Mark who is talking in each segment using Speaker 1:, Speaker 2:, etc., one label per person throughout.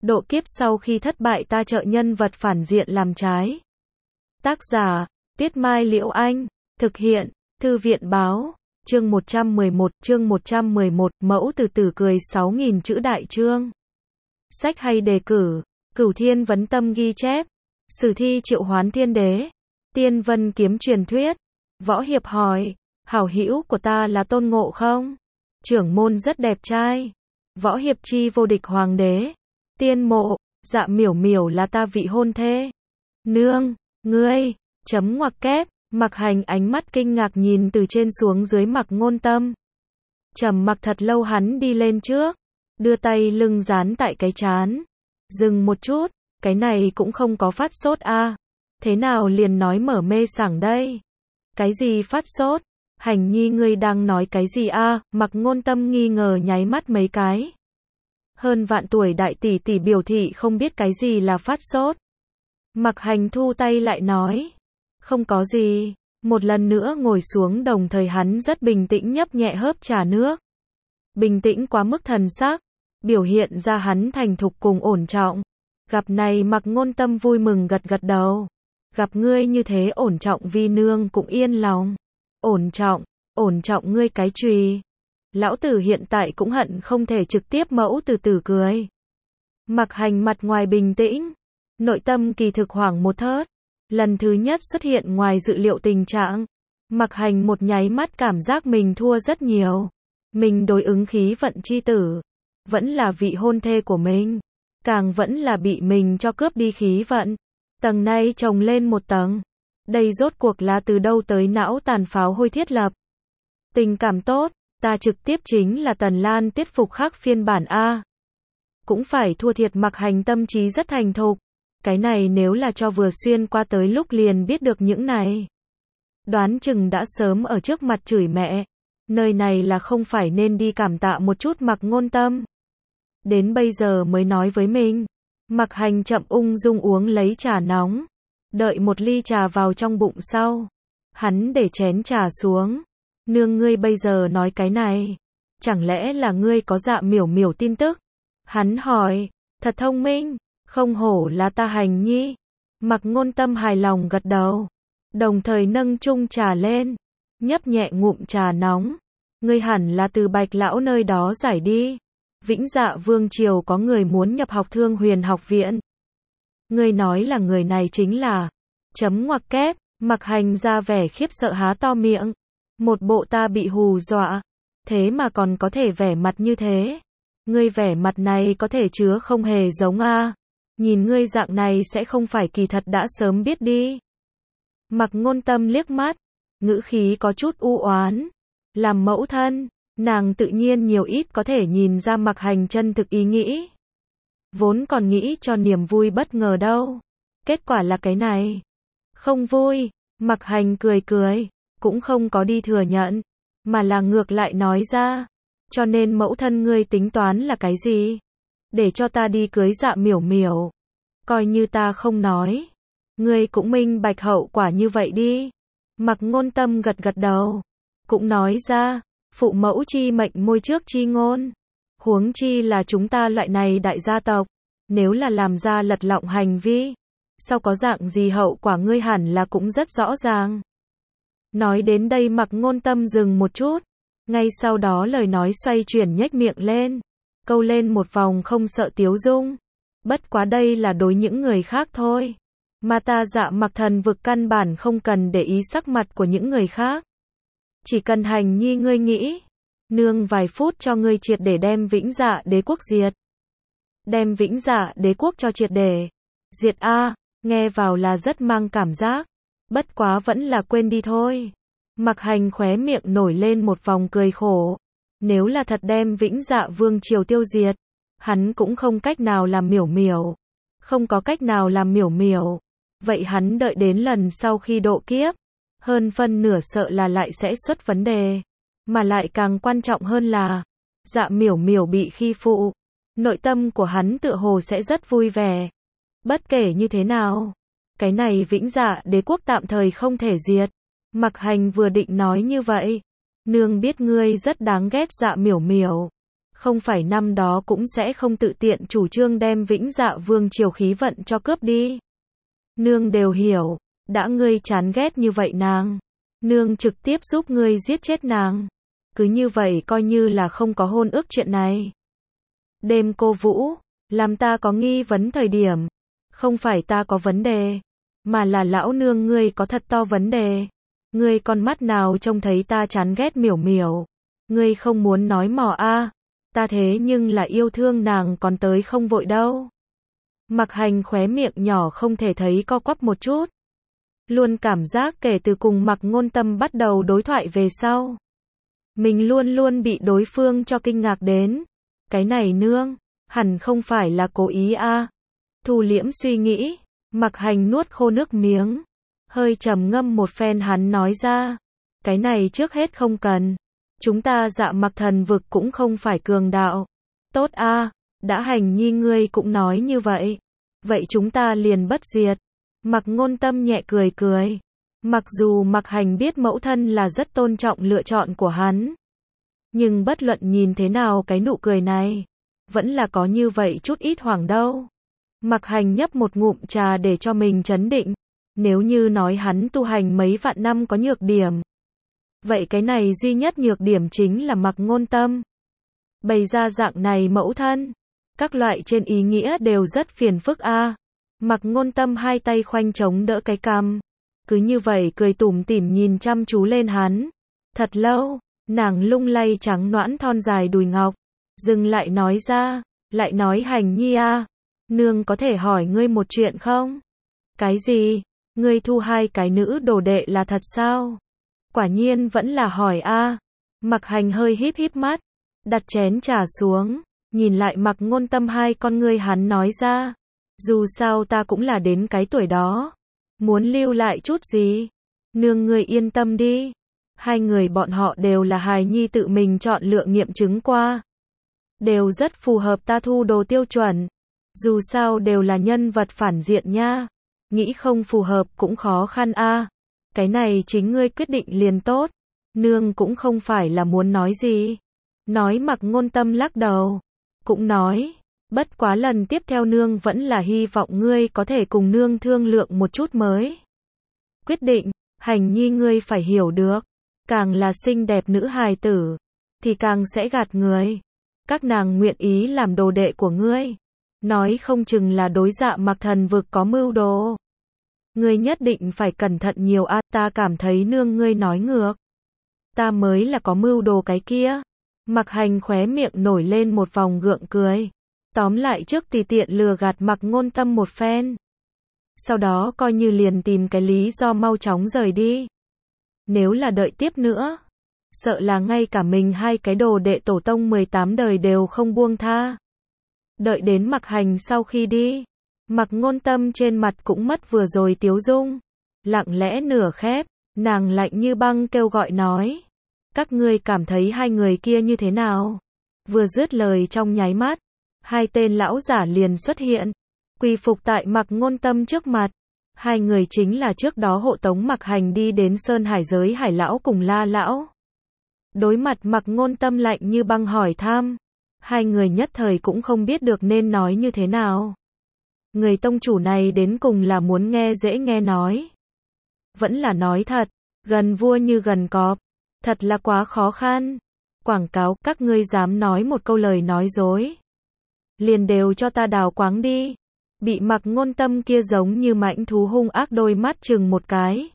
Speaker 1: Độ kiếp sau khi thất bại ta trợ nhân vật phản diện làm trái. Tác giả, Tuyết Mai Liễu Anh. Thực hiện, Thư viện Báo. Chương 111, mẫu từ từ cười 6.000 chữ đại chương. Sách hay đề cử, Cửu Thiên Vấn Tâm ghi chép, Sử thi Triệu Hoán Thiên Đế, Tiên Vân Kiếm truyền thuyết. Võ Hiệp hỏi, hảo hữu của ta là Tôn Ngộ Không. Trưởng môn rất đẹp trai. Võ Hiệp chi vô địch hoàng đế. Tiên Mộ, dạ miểu miểu là ta vị hôn thê. Nương, ngươi, chấm ngoặc kép. Mặc Hành ánh mắt kinh ngạc nhìn từ trên xuống dưới Mặc Ngôn Tâm. Trầm mặc thật lâu hắn đi lên trước, đưa tay lưng dán tại cái trán. Dừng một chút, cái này cũng không có phát sốt a. Thế nào liền nói mở mê sảng đây? Cái gì phát sốt? Hành nhi ngươi đang nói cái gì a? Mặc Ngôn Tâm nghi ngờ nháy mắt mấy cái. Hơn vạn tuổi đại tỷ tỷ biểu thị không biết cái gì là phát sốt. Mặc Hành thu tay lại nói. Không có gì. Một lần nữa ngồi xuống đồng thời hắn rất bình tĩnh nhấp nhẹ hớp trà nước. Bình tĩnh quá mức thần sắc. Biểu hiện ra hắn thành thục cùng ổn trọng. Gặp này Mặc Ngôn Tâm vui mừng gật gật đầu. Gặp ngươi như thế ổn trọng vi nương cũng yên lòng. Ổn trọng ngươi cái chùy. Lão tử hiện tại cũng hận không thể trực tiếp mẫu từ từ cười. Mặc Hành mặt ngoài bình tĩnh, nội tâm kỳ thực hoảng một thớt. Lần thứ nhất xuất hiện ngoài dự liệu tình trạng. Mặc Hành một nháy mắt cảm giác mình thua rất nhiều. Mình đối ứng khí vận chi tử. Vẫn là vị hôn thê của mình. Càng vẫn là bị mình cho cướp đi khí vận. Tầng này chồng lên một tầng. Đây rốt cuộc là từ đâu tới não tàn pháo hôi thiết lập. Tình cảm tốt, ta trực tiếp chính là Tần Lan tiết phục khác phiên bản A. Cũng phải thua thiệt Mặc Hành tâm trí rất thành thục. Cái này nếu là cho vừa xuyên qua tới lúc liền biết được những này. Đoán chừng đã sớm ở trước mặt chửi mẹ. Nơi này là không phải nên đi cảm tạ một chút Mặc Ngôn Tâm. Đến bây giờ mới nói với mình. Mặc Hành chậm ung dung uống lấy trà nóng. Đợi một ly trà vào trong bụng sau. Hắn để chén trà xuống. Nương ngươi bây giờ nói cái này. Chẳng lẽ là ngươi có dạ miểu miểu tin tức? Hắn hỏi, thật thông minh. Không hổ là ta Hành nhi. Mặc Ngôn Tâm hài lòng gật đầu. Đồng thời nâng chung trà lên. Nhấp nhẹ ngụm trà nóng. Ngươi hẳn là từ Bạch lão nơi đó giải đi. Vĩnh Dạ Vương triều có người muốn nhập học Thương Huyền học viện. Ngươi nói là người này chính là. Chấm ngoặc kép. Mặc Hành ra vẻ khiếp sợ há to miệng. Một bộ ta bị hù dọa. Thế mà còn có thể vẻ mặt như thế. Ngươi vẻ mặt này có thể chứa không hề giống a. Nhìn ngươi dạng này sẽ không phải kỳ thật đã sớm biết đi. Mặc Ngôn Tâm liếc mắt. Ngữ khí có chút u oán. Làm mẫu thân, nàng tự nhiên nhiều ít có thể nhìn ra Mặc Hành chân thực ý nghĩ. Vốn còn nghĩ cho niềm vui bất ngờ đâu. Kết quả là cái này. Không vui. Mặc Hành cười cười. Cũng không có đi thừa nhận. Mà là ngược lại nói ra. Cho nên mẫu thân ngươi tính toán là cái gì? Để cho ta đi cưới dạ miểu miểu. Coi như ta không nói. Ngươi cũng minh bạch hậu quả như vậy đi. Mặc Ngôn Tâm gật gật đầu. Cũng nói ra. Phụ mẫu chi mệnh môi trước chi ngôn. Huống chi là chúng ta loại này đại gia tộc. Nếu là làm ra lật lọng hành vi. Sau có dạng gì hậu quả ngươi hẳn là cũng rất rõ ràng. Nói đến đây Mặc Ngôn Tâm dừng một chút. Ngay sau đó lời nói xoay chuyển nhếch miệng lên. Câu lên một vòng không sợ tiếu dung. Bất quá đây là đối những người khác thôi. Mà ta Dạ Mặc thần vực căn bản không cần để ý sắc mặt của những người khác. Chỉ cần Hành nhi ngươi nghĩ. Nương vài phút cho ngươi triệt để đem Vĩnh Dạ đế quốc diệt. Đem Vĩnh Dạ đế quốc cho triệt để. Diệt a, nghe vào là rất mang cảm giác. Bất quá vẫn là quên đi thôi. Mặc Hành khóe miệng nổi lên một vòng cười khổ. Nếu là thật đem Vĩnh Dạ Vương triều tiêu diệt. Hắn cũng không cách nào làm miểu miểu. Không có cách nào làm miểu miểu. Vậy hắn đợi đến lần sau khi độ kiếp. Hơn phân nửa sợ là lại sẽ xuất vấn đề. Mà lại càng quan trọng hơn là. Dạ miểu miểu bị khi phụ. Nội tâm của hắn tựa hồ sẽ rất vui vẻ. Bất kể như thế nào. Cái này Vĩnh Dạ đế quốc tạm thời không thể diệt. Mặc Hành vừa định nói như vậy. Nương biết ngươi rất đáng ghét dạ miểu miểu. Không phải năm đó cũng sẽ không tự tiện chủ trương đem Vĩnh Dạ Vương triều khí vận cho cướp đi. Nương đều hiểu, đã ngươi chán ghét như vậy nàng, nương trực tiếp giúp ngươi giết chết nàng. Cứ như vậy coi như là không có hôn ước chuyện này. Đêm cô Vũ, làm ta có nghi vấn thời điểm, không phải ta có vấn đề, mà là lão nương ngươi có thật to vấn đề. Ngươi con mắt nào trông thấy ta chán ghét miểu miểu, ngươi không muốn nói mò a, ta thế nhưng là yêu thương nàng còn tới không vội đâu. Mặc Hành khóe miệng nhỏ không thể thấy co quắp một chút. Luôn cảm giác kể từ cùng Mặc Ngôn Tâm bắt đầu đối thoại về sau, mình luôn luôn bị đối phương cho kinh ngạc đến. Cái này nương, hẳn không phải là cố ý a. Thu liễm suy nghĩ, Mặc Hành nuốt khô nước miếng, hơi trầm ngâm một phen hắn nói ra, cái này trước hết không cần. Chúng ta Dạ Mặc thần vực cũng không phải cường đạo. Tốt a, đã Hành nhi ngươi cũng nói như vậy. Vậy chúng ta liền bất diệt. Mặc Ngôn Tâm nhẹ cười cười. Mặc dù Mặc Hành biết mẫu thân là rất tôn trọng lựa chọn của hắn, nhưng bất luận nhìn thế nào cái nụ cười này, vẫn là có như vậy chút ít hoảng đâu. Mặc Hành nhấp một ngụm trà để cho mình trấn định. Nếu như nói hắn tu hành mấy vạn năm có nhược điểm, vậy cái này duy nhất nhược điểm chính là Mặc Ngôn Tâm. Bày ra dạng này mẫu thân, các loại trên ý nghĩa đều rất phiền phức a. Mặc Ngôn Tâm hai tay khoanh chống đỡ cái cằm, cứ như vậy cười tủm tỉm nhìn chăm chú lên hắn. Thật lâu, nàng lung lay trắng nõn thon dài đùi ngọc, dừng lại nói ra, lại nói Hành nhi a, nương có thể hỏi ngươi một chuyện không? Cái gì? Ngươi thu hai cái nữ đồ đệ là thật sao? Quả nhiên vẫn là hỏi a. Mặc Hành hơi híp híp mắt, đặt chén trà xuống, nhìn lại Mặc Ngôn Tâm hai con ngươi hắn nói ra, dù sao ta cũng là đến cái tuổi đó, muốn lưu lại chút gì, nương ngươi yên tâm đi. Hai người bọn họ đều là hài nhi tự mình chọn lựa nghiệm chứng qua, đều rất phù hợp ta thu đồ tiêu chuẩn. Dù sao đều là nhân vật phản diện nha, nghĩ không phù hợp cũng khó khăn a. Cái này chính ngươi quyết định liền tốt, nương cũng không phải là muốn nói gì. Nói Mặc Ngôn Tâm lắc đầu, cũng nói, bất quá lần tiếp theo nương vẫn là hy vọng ngươi có thể cùng nương thương lượng một chút mới quyết định. Hành nhi ngươi phải hiểu được, càng là xinh đẹp nữ hài tử, thì càng sẽ gạt người. Các nàng nguyện ý làm đồ đệ của ngươi, nói không chừng là đối Dạ Mặc thần vực có mưu đồ. Ngươi nhất định phải cẩn thận nhiều a, ta cảm thấy nương ngươi nói ngược. Ta mới là có mưu đồ cái kia. Mặc Hành khóe miệng nổi lên một vòng gượng cười. Tóm lại trước tùy tiện lừa gạt Mặc Ngôn Tâm một phen. Sau đó coi như liền tìm cái lý do mau chóng rời đi. Nếu là đợi tiếp nữa, sợ là ngay cả mình hai cái đồ đệ tổ tông 18 đời đều không buông tha. Đợi đến Mặc Hành sau khi đi, Mặc Ngôn Tâm trên mặt cũng mất vừa rồi tiếu dung, lặng lẽ nửa khép, nàng lạnh như băng kêu gọi nói, các ngươi cảm thấy hai người kia như thế nào? Vừa dứt lời trong nháy mắt, hai tên lão giả liền xuất hiện, quỳ phục tại Mặc Ngôn Tâm trước mặt. Hai người chính là trước đó hộ tống Mặc Hành đi đến Sơn Hải giới Hải lão cùng La lão. Đối mặt Mặc Ngôn Tâm lạnh như băng hỏi thăm, hai người nhất thời cũng không biết được nên nói như thế nào. Người tông chủ này đến cùng là muốn nghe dễ nghe nói, vẫn là nói thật, gần vua như gần cọp, thật là quá khó khăn. Quảng cáo, các ngươi dám nói một câu lời nói dối, liền đều cho ta đào quáng đi. Bị Mặc Ngôn Tâm kia giống như mãnh thú hung ác đôi mắt chừng một cái.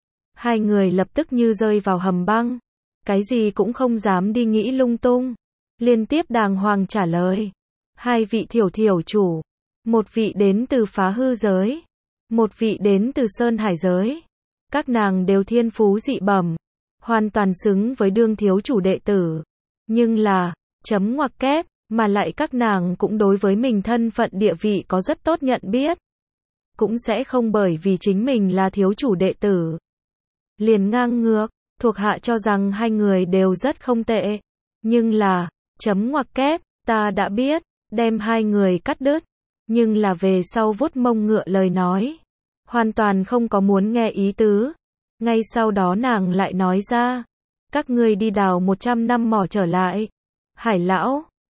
Speaker 1: Hai người lập tức như rơi vào hầm băng, cái gì cũng không dám đi nghĩ lung tung, liên tiếp đàng hoàng trả lời. Hai vị thiểu thiểu chủ, một vị đến từ Phá Hư giới, một vị đến từ Sơn Hải giới. Các nàng đều thiên phú dị bẩm, hoàn toàn xứng với đương thiếu chủ đệ tử. Nhưng là, chấm ngoặc kép, mà lại các nàng cũng đối với mình thân phận địa vị có rất tốt nhận biết. Cũng sẽ không bởi vì chính mình là thiếu chủ đệ tử liền ngang ngược, thuộc hạ cho rằng hai người đều rất không tệ. Nhưng là, chấm ngoặc kép, ta đã biết, đem hai người cắt đứt. Nhưng là về sau vuốt mông ngựa lời nói, hoàn toàn không có muốn nghe ý tứ. Ngay sau đó nàng lại nói ra, các ngươi đi đào 100 năm mỏ trở lại. Hải lão,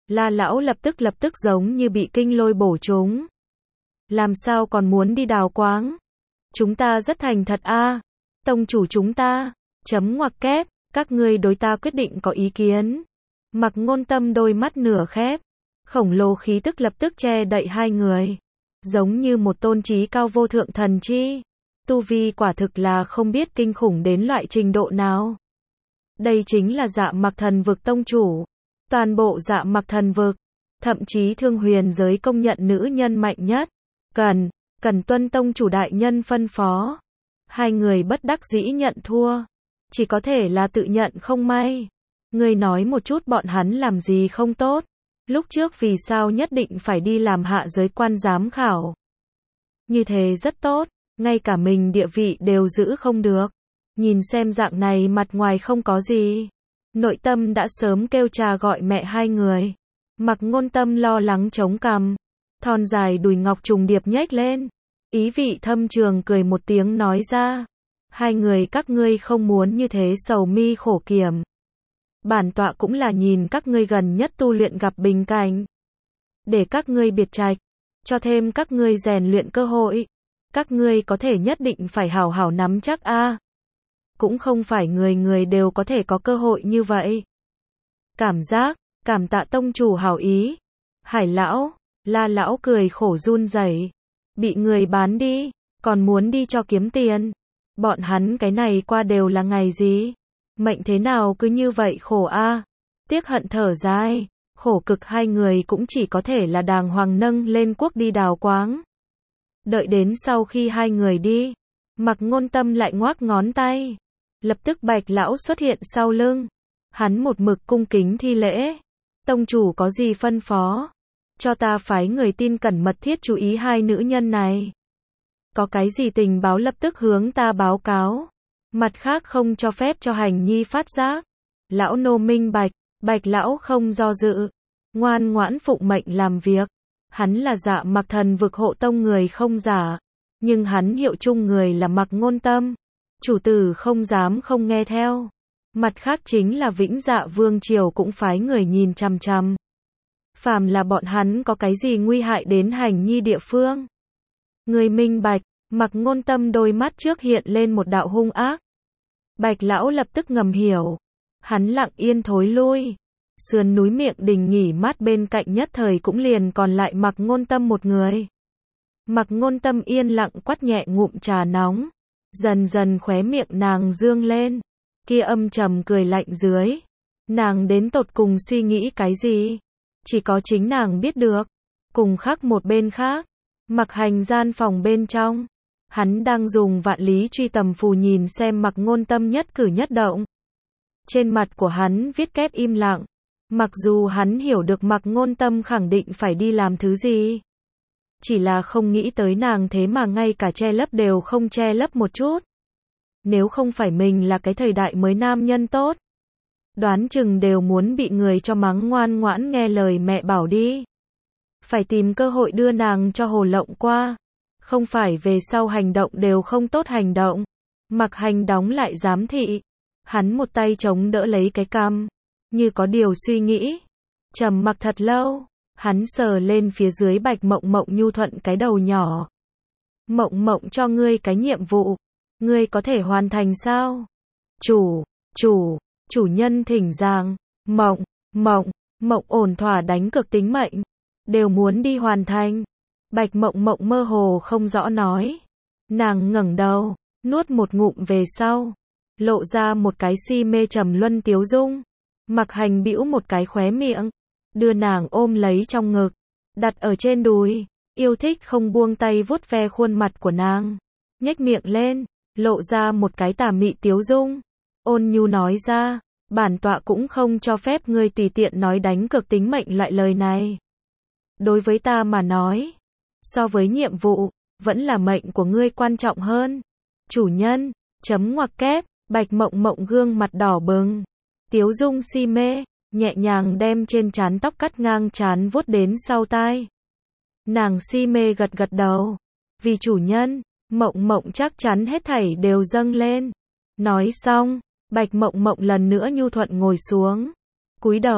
Speaker 1: La lão lập tức giống như bị kinh lôi bổ trúng. Làm sao còn muốn đi đào quáng? Chúng ta rất thành thật a, tông chủ chúng ta, chấm ngoặc kép, các ngươi đối ta quyết định có ý kiến. Mặc Ngôn Tâm đôi mắt nửa khép, khổng lồ khí tức lập tức che đậy hai người, giống như một tôn trí cao vô thượng thần chi. Tu vi quả thực là không biết kinh khủng đến loại trình độ nào. Đây chính là Dạ Mặc Thần Vực tông chủ. Toàn bộ Dạ Mặc Thần Vực, thậm chí Thương Huyền giới công nhận nữ nhân mạnh nhất. Cần tuân tông chủ đại nhân phân phó. Hai người bất đắc dĩ nhận thua. Chỉ có thể là tự nhận không may. Ngươi nói một chút bọn hắn làm gì không tốt. Lúc trước vì sao nhất định phải đi làm hạ giới quan giám khảo. Như thế rất tốt, ngay cả mình địa vị đều giữ không được. Nhìn xem dạng này mặt ngoài không có gì. Nội tâm đã sớm kêu cha gọi mẹ hai người. Mặc Ngôn Tâm lo lắng chống cằm. Thon dài đùi ngọc trùng điệp nhếch lên. Ý vị thâm trường cười một tiếng nói ra. Hai người các ngươi không muốn như thế sầu mi khổ kiểm. Bản tọa cũng là nhìn các ngươi gần nhất tu luyện gặp bình cảnh. Để các ngươi biệt trạch. Cho thêm các ngươi rèn luyện cơ hội. Các ngươi có thể nhất định phải hảo hảo nắm chắc a. Cũng không phải người người đều có thể có cơ hội như vậy. Cảm tạ tông chủ hảo ý. Hải lão, La lão cười khổ run rẩy. Bị người bán đi, còn muốn đi cho kiếm tiền. Bọn hắn cái này qua đều là ngày gì? Mệnh thế nào cứ như vậy khổ a. Tiếc hận thở dài, khổ cực hai người cũng chỉ có thể là đàng hoàng nâng lên cuốc đi đào quáng. Đợi đến sau khi hai người đi, Mặc Ngôn Tâm lại ngoác ngón tay. Lập tức Bạch lão xuất hiện sau lưng. Hắn một mực cung kính thi lễ. Tông chủ có gì phân phó? Cho ta phái người tin cẩn mật thiết chú ý hai nữ nhân này. Có cái gì tình báo lập tức hướng ta báo cáo. Mặt khác không cho phép cho hành nhi phát giác. Lão nô minh bạch, Bạch lão không do dự. Ngoan ngoãn phụng mệnh làm việc. Hắn là Dạ Mặc Thần Vực hộ tông người không giả. Nhưng hắn hiệu chung người là Mặc Ngôn Tâm. Chủ tử không dám không nghe theo. Mặt khác chính là Vĩnh Dạ Vương Triều cũng phái người nhìn chằm chằm. Phàm là bọn hắn có cái gì nguy hại đến hành nhi địa phương. Người minh bạch, Mặc Ngôn Tâm đôi mắt trước hiện lên một đạo hung ác. Bạch lão lập tức ngầm hiểu. Hắn lặng yên thối lui. Sườn núi miệng đình nghỉ mát bên cạnh nhất thời cũng liền còn lại Mặc Ngôn Tâm một người. Mặc Ngôn Tâm yên lặng quát nhẹ ngụm trà nóng. Dần dần khóe miệng nàng dương lên. Kia âm trầm cười lạnh dưới. Nàng đến tột cùng suy nghĩ cái gì? Chỉ có chính nàng biết được. Cùng khác một bên khác. Mặc Hành gian phòng bên trong. Hắn đang dùng vạn lý truy tầm phù nhìn xem Mặc Ngôn Tâm nhất cử nhất động. Trên mặt của hắn viết kép im lặng. Mặc dù hắn hiểu được Mặc Ngôn Tâm khẳng định phải đi làm thứ gì. Chỉ là không nghĩ tới nàng thế mà ngay cả che lấp đều không che lấp một chút. Nếu không phải mình là cái thời đại mới nam nhân tốt. Đoán chừng đều muốn bị người cho mắng ngoan ngoãn nghe lời mẹ bảo đi. Phải tìm cơ hội đưa nàng cho hồ lộng qua. Không phải về sau hành động đều không tốt hành động. Mặc Hành đóng lại giám thị. Hắn một tay chống đỡ lấy cái cằm. Như có điều suy nghĩ. Trầm mặc thật lâu. Hắn sờ lên phía dưới Bạch Mộng Mộng nhu thuận cái đầu nhỏ. Mộng Mộng cho ngươi cái nhiệm vụ. Ngươi có thể hoàn thành sao? Chủ nhân thỉnh giảng. Mộng ổn thỏa đánh cược tính mệnh. Đều muốn đi hoàn thành. Bạch Mộng Mộng mơ hồ không rõ nói. Nàng ngẩng đầu, nuốt một ngụm về sau. Lộ ra một cái si mê trầm luân tiếu dung. Mặc Hành bĩu một cái khóe miệng. Đưa nàng ôm lấy trong ngực. Đặt ở trên đùi. Yêu thích không buông tay vuốt ve khuôn mặt của nàng. Nhếch miệng lên. Lộ ra một cái tà mị tiếu dung. Ôn nhu nói ra. Bản tọa cũng không cho phép ngươi tùy tiện nói đánh cược tính mệnh loại lời này. Đối với ta mà nói. So với nhiệm vụ. Vẫn là mệnh của ngươi quan trọng hơn. Chủ nhân. Chấm ngoặc kép. Bạch Mộng Mộng gương mặt đỏ bừng. Tiếu dung si mê. Nhẹ nhàng đem trên trán tóc cắt ngang trán vuốt đến sau tai. Nàng si mê gật gật đầu. Vì chủ nhân. Mộng Mộng chắc chắn hết thảy đều dâng lên. Nói xong. Bạch Mộng Mộng lần nữa nhu thuận ngồi xuống. Cúi đầu.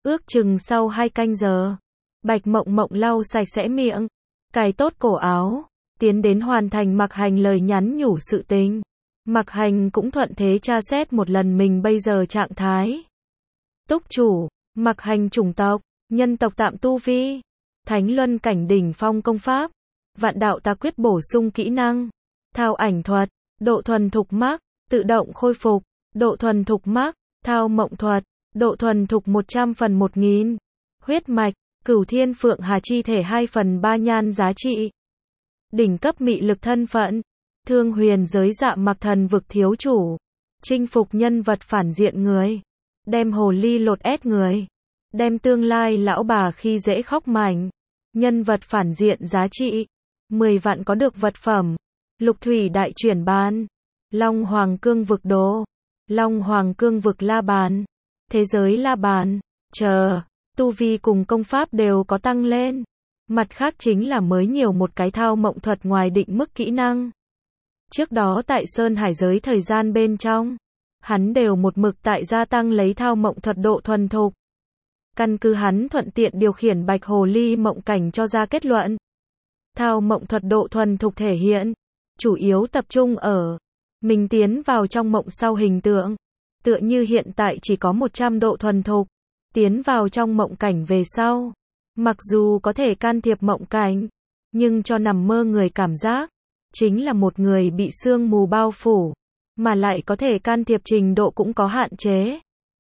Speaker 1: Ước chừng sau 2 canh giờ, Bạch Mộng Mộng lau sạch sẽ miệng, cài tốt cổ áo, tiến đến hoàn thành Mạc Hành lời nhắn nhủ sự tình. Mạc Hành cũng thuận thế tra xét một lần mình bây giờ trạng thái. Túc chủ, Mạc Hành chủng tộc, nhân tộc tạm tu vi, Thánh Luân cảnh đỉnh phong công pháp, Vạn đạo ta quyết bổ sung kỹ năng, thao ảnh thuật, độ thuần thục mắc, tự động khôi phục, độ thuần thục mắc, thao mộng thuật, độ thuần thục 100/1000, huyết mạch, Cửu Thiên Phượng Hà chi thể 2/3 nhan giá trị. Đỉnh cấp mị lực thân phận, Thương Huyền giới Dạ Mặc thần vực thiếu chủ, chinh phục nhân vật phản diện người, đem hồ ly lột ép người, đem tương lai lão bà khi dễ khóc mảnh, nhân vật phản diện giá trị 10 vạn có được vật phẩm, Lục Thủy đại chuyển ban, Long Hoàng cương vực đồ, Long Hoàng cương vực la bàn, thế giới la bàn, chờ, tu vi cùng công pháp đều có tăng lên. Mặt khác chính là mới nhiều một cái thao mộng thuật ngoài định mức kỹ năng. Trước đó tại Sơn Hải giới thời gian bên trong, hắn đều một mực tại gia tăng lấy thao mộng thuật độ thuần thục. Căn cứ hắn thuận tiện điều khiển bạch hồ ly mộng cảnh cho ra kết luận. Thao mộng thuật độ thuần thục thể hiện, chủ yếu tập trung ở mình tiến vào trong mộng sau hình tượng, tựa như hiện tại chỉ có 100 độ thuần thục, tiến vào trong mộng cảnh về sau. Mặc dù có thể can thiệp mộng cảnh, nhưng cho nằm mơ người cảm giác, chính là một người bị sương mù bao phủ, mà lại có thể can thiệp trình độ cũng có hạn chế.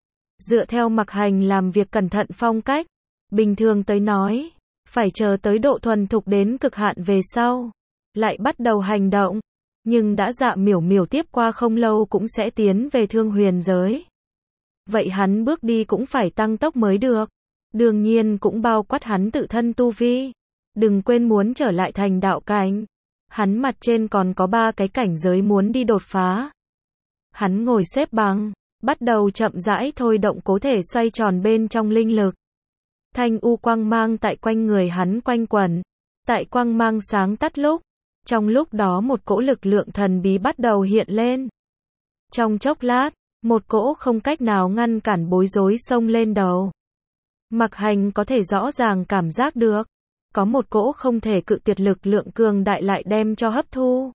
Speaker 1: Dựa theo Mạc Hành làm việc cẩn thận phong cách, bình thường tới nói, phải chờ tới độ thuần thục đến cực hạn về sau, lại bắt đầu hành động, nhưng đã Dạ Miểu Miểu tiếp qua không lâu cũng sẽ tiến về Thương Huyền giới. Vậy hắn bước đi cũng phải tăng tốc mới được. Đương nhiên cũng bao quát hắn tự thân tu vi. Đừng quên muốn trở lại thành đạo cảnh. Hắn mặt trên còn có 3 cái cảnh giới muốn đi đột phá. Hắn ngồi xếp bằng, bắt đầu chậm rãi thôi động cố thể xoay tròn bên trong linh lực. Thanh u quang mang tại quanh người hắn quanh quẩn. Tại quang mang sáng tắt lúc, trong lúc đó một cỗ lực lượng thần bí bắt đầu hiện lên. Trong chốc lát, một cỗ không cách nào ngăn cản bối rối xông lên đầu. Mạc Hành có thể rõ ràng cảm giác được, có một cỗ không thể cự tuyệt lực lượng cường đại lại đem cho hấp thu.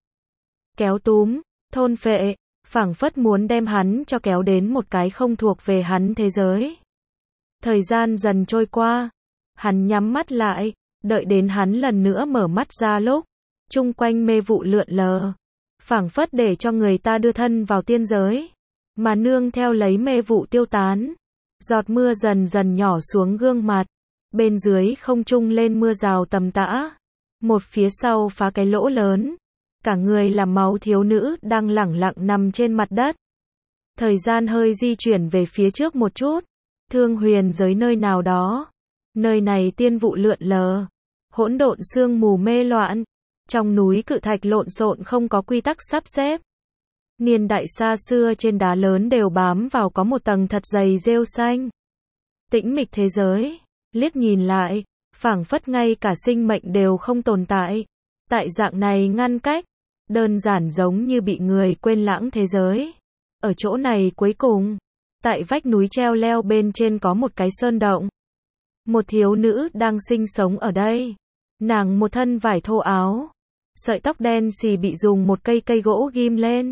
Speaker 1: Kéo túm, thôn phệ, phảng phất muốn đem hắn cho kéo đến một cái không thuộc về hắn thế giới. Thời gian dần trôi qua, hắn nhắm mắt lại, đợi đến hắn lần nữa mở mắt ra lúc, chung quanh mê vụ lượn lờ, phảng phất để cho người ta đưa thân vào tiên giới, mà nương theo lấy mê vụ tiêu tán. Giọt mưa dần dần nhỏ xuống gương mặt, bên dưới không trung lên mưa rào tầm tã, một phía sau phá cái lỗ lớn, cả người là máu thiếu nữ đang lẳng lặng nằm trên mặt đất. Thời gian hơi di chuyển về phía trước một chút, Thương Huyền giới nơi nào đó, nơi này tiên vụ lượn lờ, hỗn độn sương mù mê loạn, trong núi cự thạch lộn xộn không có quy tắc sắp xếp. Niên đại xa xưa trên đá lớn đều bám vào có một tầng thật dày rêu xanh. Tĩnh mịch thế giới, liếc nhìn lại, phảng phất ngay cả sinh mệnh đều không tồn tại. Tại dạng này ngăn cách, đơn giản giống như bị người quên lãng thế giới. Ở chỗ này cuối cùng, tại vách núi treo leo bên trên có một cái sơn động. Một thiếu nữ đang sinh sống ở đây. Nàng một thân vải thô áo, sợi tóc đen xì bị dùng một cây gỗ ghim lên.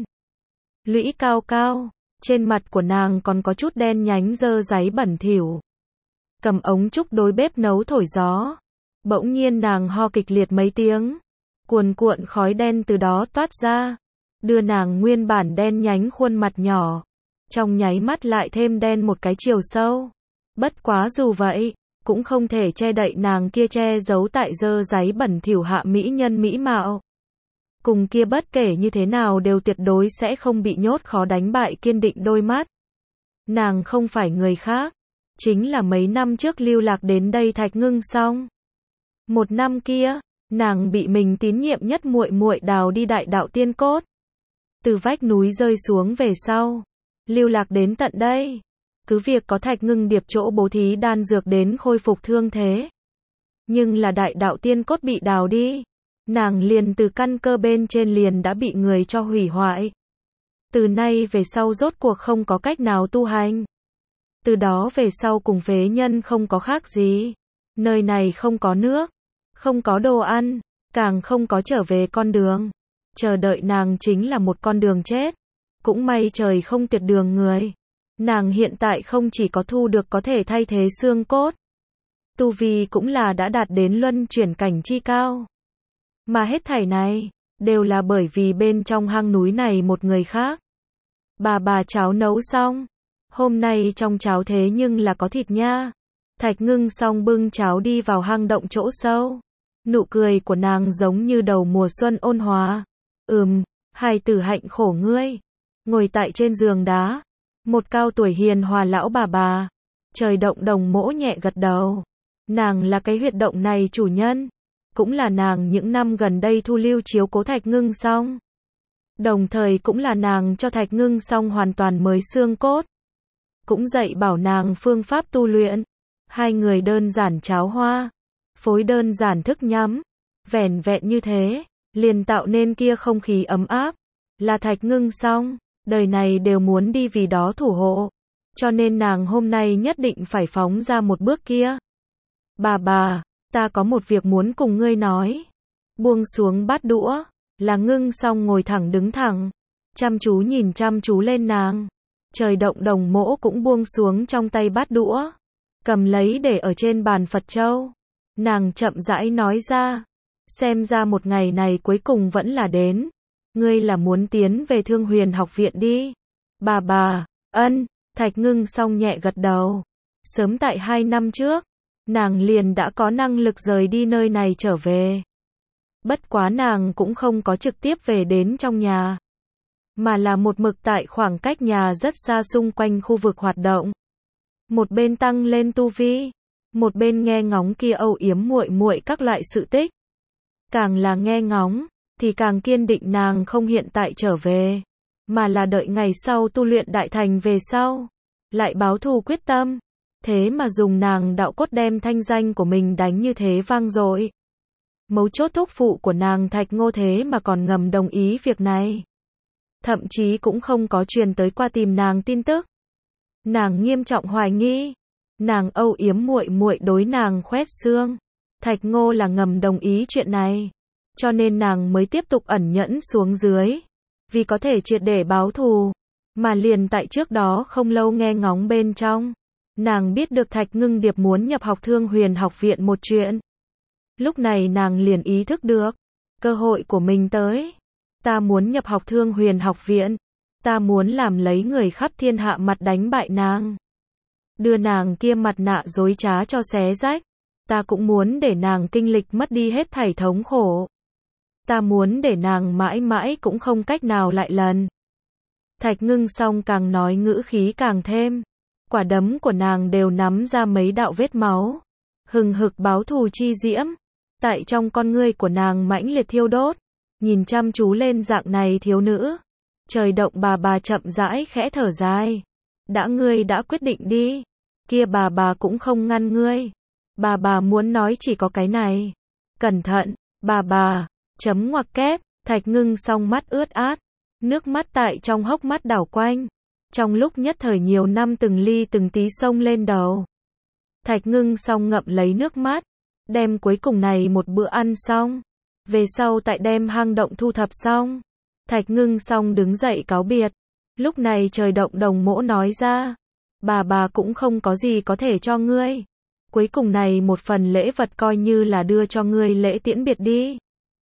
Speaker 1: Lũy cao cao, trên mặt của nàng còn có chút đen nhánh dơ dáy bẩn thỉu. Cầm ống trúc đối bếp nấu thổi gió. Bỗng nhiên nàng ho kịch liệt mấy tiếng. Cuồn cuộn khói đen từ đó toát ra, đưa nàng nguyên bản đen nhánh khuôn mặt nhỏ, trong nháy mắt lại thêm đen một cái chiều sâu. Bất quá dù vậy, cũng không thể che đậy nàng kia che giấu tại dơ dáy bẩn thỉu hạ mỹ nhân mỹ mạo. Cùng kia bất kể như thế nào đều tuyệt đối sẽ không bị nhốt khó đánh bại kiên định đôi mắt. Nàng không phải người khác, chính là mấy năm trước lưu lạc đến đây Thạch Ngưng Song. Một năm kia, nàng bị mình tín nhiệm nhất muội muội đào đi đại đạo tiên cốt. Từ vách núi rơi xuống về sau, lưu lạc đến tận đây. Cứ việc có Thạch Ngưng Điệp chỗ bố thí đan dược đến khôi phục thương thế. Nhưng là đại đạo tiên cốt bị đào đi. Nàng liền từ căn cơ bên trên liền đã bị người cho hủy hoại. Từ nay về sau rốt cuộc không có cách nào tu hành. Từ đó về sau cùng phế nhân không có khác gì. Nơi này không có nước, không có đồ ăn, càng không có trở về con đường. Chờ đợi nàng chính là một con đường chết. Cũng may trời không tuyệt đường người. Nàng hiện tại không chỉ có thu được có thể thay thế xương cốt. Tu vi cũng là đã đạt đến luân chuyển cảnh chi cao. Mà hết thảy này, đều là bởi vì bên trong hang núi này một người khác. Bà cháo nấu xong. Hôm nay trong cháo thế nhưng là có thịt nha. Thạch Ngưng xong bưng cháo đi vào hang động chỗ sâu. Nụ cười của nàng giống như đầu mùa xuân ôn hòa. Hài tử hạnh khổ ngươi. Ngồi tại trên giường đá. Một cao tuổi hiền hòa lão bà. Trời động đồng mỗ nhẹ gật đầu. Nàng là cái huyệt động này chủ nhân. Cũng là nàng những năm gần đây thu lưu chiếu cố Thạch Ngưng xong. Đồng thời cũng là nàng cho Thạch Ngưng xong hoàn toàn mới xương cốt. Cũng dạy bảo nàng phương pháp tu luyện. Hai người đơn giản cháo hoa. Phối đơn giản thức nhắm. Vẻn vẹn như thế, liền tạo nên kia không khí ấm áp. Là Thạch Ngưng xong, đời này đều muốn đi vì đó thủ hộ. Cho nên nàng hôm nay nhất định phải phóng ra một bước kia. Bà, ta có một việc muốn cùng ngươi nói. Buông xuống bát đũa, là Ngưng xong ngồi thẳng đứng thẳng. Chăm chú lên nàng. Trời động đồng mỗ cũng buông xuống trong tay bát đũa. Cầm lấy để ở trên bàn Phật Châu. Nàng chậm rãi nói ra. Xem ra một ngày này cuối cùng vẫn là đến. Ngươi là muốn tiến về Thương Huyền học viện đi. Bà, ân, Thạch Ngưng xong nhẹ gật đầu. Sớm tại 2 năm trước, nàng liền đã có năng lực rời đi nơi này trở về. Bất quá nàng cũng không có trực tiếp về đến trong nhà. Mà là một mực tại khoảng cách nhà rất xa xung quanh khu vực hoạt động. Một bên tăng lên tu vi, một bên nghe ngóng kia âu yếm muội muội các loại sự tích. Càng là nghe ngóng, thì càng kiên định nàng không hiện tại trở về, mà là đợi ngày sau tu luyện đại thành về sau, lại báo thù quyết tâm. Thế mà dùng nàng đạo cốt đem thanh danh của mình đánh như thế vang dội. Mấu chốt thúc phụ của nàng Thạch Ngô thế mà còn ngầm đồng ý việc này. Thậm chí cũng không có truyền tới qua tìm nàng tin tức. Nàng nghiêm trọng hoài nghi, nàng âu yếm muội muội đối nàng khoét xương. Thạch Ngô là ngầm đồng ý chuyện này, cho nên nàng mới tiếp tục ẩn nhẫn xuống dưới, vì có thể triệt để báo thù. Mà liền tại trước đó không lâu nghe ngóng bên trong, nàng biết được Thạch Ngưng Điệp muốn nhập học Thương Huyền học viện một chuyện. Lúc này nàng liền ý thức được, cơ hội của mình tới. Ta muốn nhập học Thương Huyền học viện. Ta muốn làm lấy người khắp thiên hạ mặt đánh bại nàng. Đưa nàng kia mặt nạ dối trá cho xé rách. Ta cũng muốn để nàng kinh lịch mất đi hết thảy thống khổ. Ta muốn để nàng mãi mãi cũng không cách nào lại lần. Thạch Ngưng xong càng nói ngữ khí càng thêm. Quả đấm của nàng đều nắm ra mấy đạo vết máu. Hừng hực báo thù chi diễm. Tại trong con ngươi của nàng mãnh liệt thiêu đốt. Nhìn chăm chú lên dạng này thiếu nữ. Trời động bà chậm rãi khẽ thở dài. Ngươi đã quyết định đi. Kia bà cũng không ngăn ngươi. Bà muốn nói chỉ có cái này. Cẩn thận, bà, chấm ngoặc kép. Thạch Ngưng xong mắt ướt át. Nước mắt tại trong hốc mắt đảo quanh. Trong lúc nhất thời nhiều năm từng ly từng tí xông lên đầu. Thạch Ngưng xong ngậm lấy nước mắt. Đem cuối cùng này một bữa ăn xong. Về sau tại đem hang động thu thập xong. Thạch Ngưng xong đứng dậy cáo biệt. Lúc này trời động đồng mỗ nói ra. Bà cũng không có gì có thể cho ngươi. Cuối cùng này một phần lễ vật coi như là đưa cho ngươi lễ tiễn biệt đi.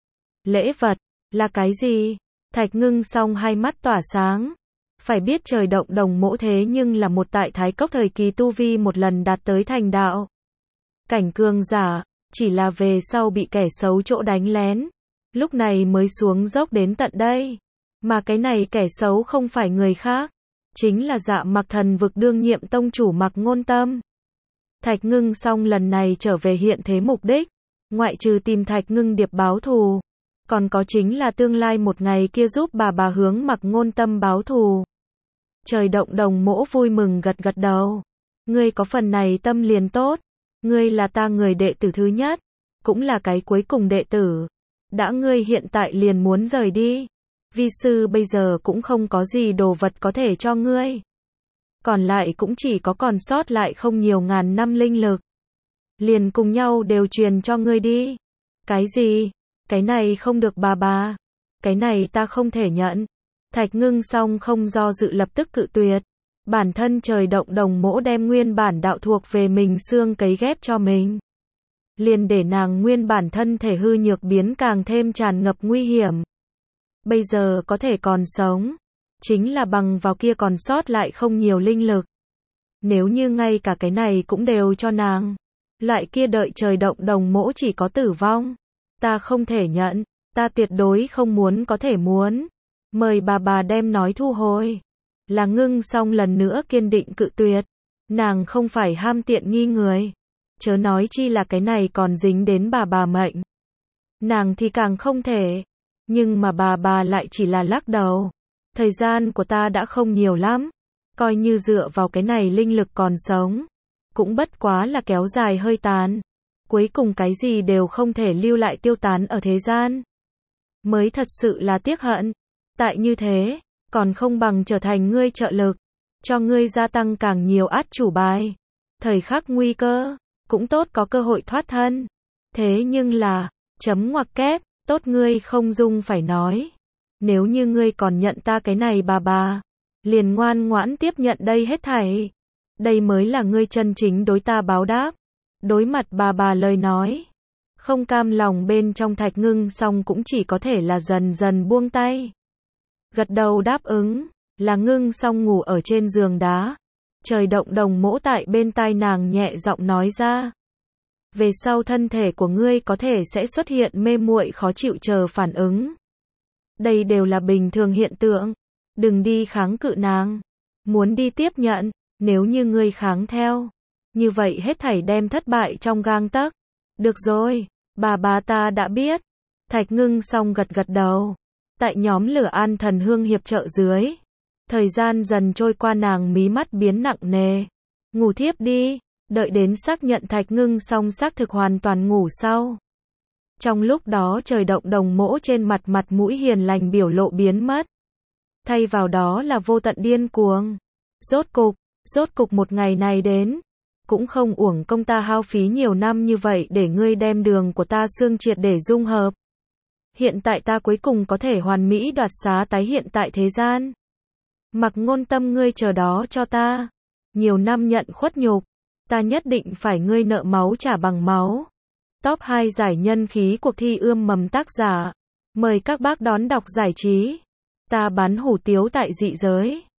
Speaker 1: Lễ vật, là cái gì? Thạch Ngưng xong hai mắt tỏa sáng. Phải biết trời động đồng mỗ thế nhưng là một tại Thái Cốc thời kỳ tu vi một lần đạt tới thành đạo. Cảnh cường giả, chỉ là về sau bị kẻ xấu chỗ đánh lén. Lúc này mới xuống dốc đến tận đây. Mà cái này kẻ xấu không phải người khác. Chính là Dạ Mặc Thần Vực đương nhiệm tông chủ Mặc Ngôn Tâm. Thạch Ngưng xong lần này trở về hiện thế mục đích. Ngoại trừ tìm Thạch Ngưng Điệp báo thù. Còn có chính là tương lai một ngày kia giúp bà hướng Mặc Ngôn Tâm báo thù. Trời động đồng mỗ vui mừng gật gật đầu. Ngươi có phần này tâm liền tốt. Ngươi là ta người đệ tử thứ nhất. Cũng là cái cuối cùng đệ tử. Ngươi hiện tại liền muốn rời đi. Vi sư bây giờ cũng không có gì đồ vật có thể cho ngươi. còn lại cũng chỉ có còn sót lại không nhiều ngàn năm linh lực. Liền cùng nhau đều truyền cho ngươi đi. Cái gì? Cái này không được bà. Cái này ta không thể nhận. Thạch Ngưng Song không do dự lập tức cự tuyệt. Bản thân trời động đồng mỗ đem nguyên bản đạo thuộc về mình xương cấy ghép cho mình. Liền để nàng nguyên bản thân thể hư nhược biến càng thêm tràn ngập nguy hiểm. Bây giờ có thể còn sống, chính là bằng vào kia còn sót lại không nhiều linh lực. Nếu như ngay cả cái này cũng đều cho nàng, loại kia đợi trời động đồng mỗ chỉ có tử vong. Ta không thể nhận, ta tuyệt đối không muốn có thể muốn. Mời bà đem nói thu hồi. Là Ngưng Song lần nữa kiên định cự tuyệt. Nàng không phải ham tiện nghi người. Chớ nói chi là cái này còn dính đến bà mệnh. Nàng thì càng không thể. Nhưng mà bà lại chỉ là lắc đầu. Thời gian của ta đã không nhiều lắm. Coi như dựa vào cái này linh lực còn sống. Cũng bất quá là kéo dài hơi tàn. Cuối cùng cái gì đều không thể lưu lại tiêu tán ở thế gian. Mới thật sự là tiếc hận. Tại như thế, còn không bằng trở thành ngươi trợ lực. Cho ngươi gia tăng càng nhiều át chủ bài. Thời khắc nguy cơ, cũng tốt có cơ hội thoát thân. Thế nhưng là, chấm ngoặc kép, tốt ngươi không dung phải nói. Nếu như ngươi còn nhận ta cái này bà, liền ngoan ngoãn tiếp nhận đây hết thảy. Đây mới là ngươi chân chính đối ta báo đáp. Đối mặt bà lời nói. Không cam lòng bên trong Thạch Ngưng Song cũng chỉ có thể là dần dần buông tay. Gật đầu đáp ứng, là Ngưng Song ngủ ở trên giường đá. Trời động đồng mỗ tại bên tai nàng nhẹ giọng nói ra. Về sau thân thể của ngươi có thể sẽ xuất hiện mê muội khó chịu chờ phản ứng. Đây đều là bình thường hiện tượng. Đừng đi kháng cự nàng. Muốn đi tiếp nhận, nếu như ngươi kháng theo. Như vậy hết thảy đem thất bại trong gang tấc. Được rồi, bà ta đã biết. Thạch Ngưng Song gật đầu. Tại nhóm lửa An Thần Hương hiệp trợ dưới. Thời gian dần trôi qua nàng mí mắt biến nặng nề. Ngủ thiếp đi, đợi đến xác nhận Thạch Ngưng Song xác thực hoàn toàn ngủ sau. Trong lúc đó trời động đồng mỗ trên mặt mũi hiền lành biểu lộ biến mất. Thay vào đó là vô tận điên cuồng. Rốt cục một ngày này đến. Cũng không uổng công ta hao phí nhiều năm như vậy để ngươi đem đường của ta xương triệt để dung hợp. Hiện tại ta cuối cùng có thể hoàn mỹ đoạt xá tái hiện tại thế gian. Mặc Ngôn Tâm ngươi chờ đó cho ta. Nhiều năm nhận khuất nhục. Ta nhất định phải ngươi nợ máu trả bằng máu. Top 2 giải nhân khí cuộc thi ươm mầm tác giả. Mời các bác đón đọc giải trí. Ta bán hủ tiếu tại dị giới.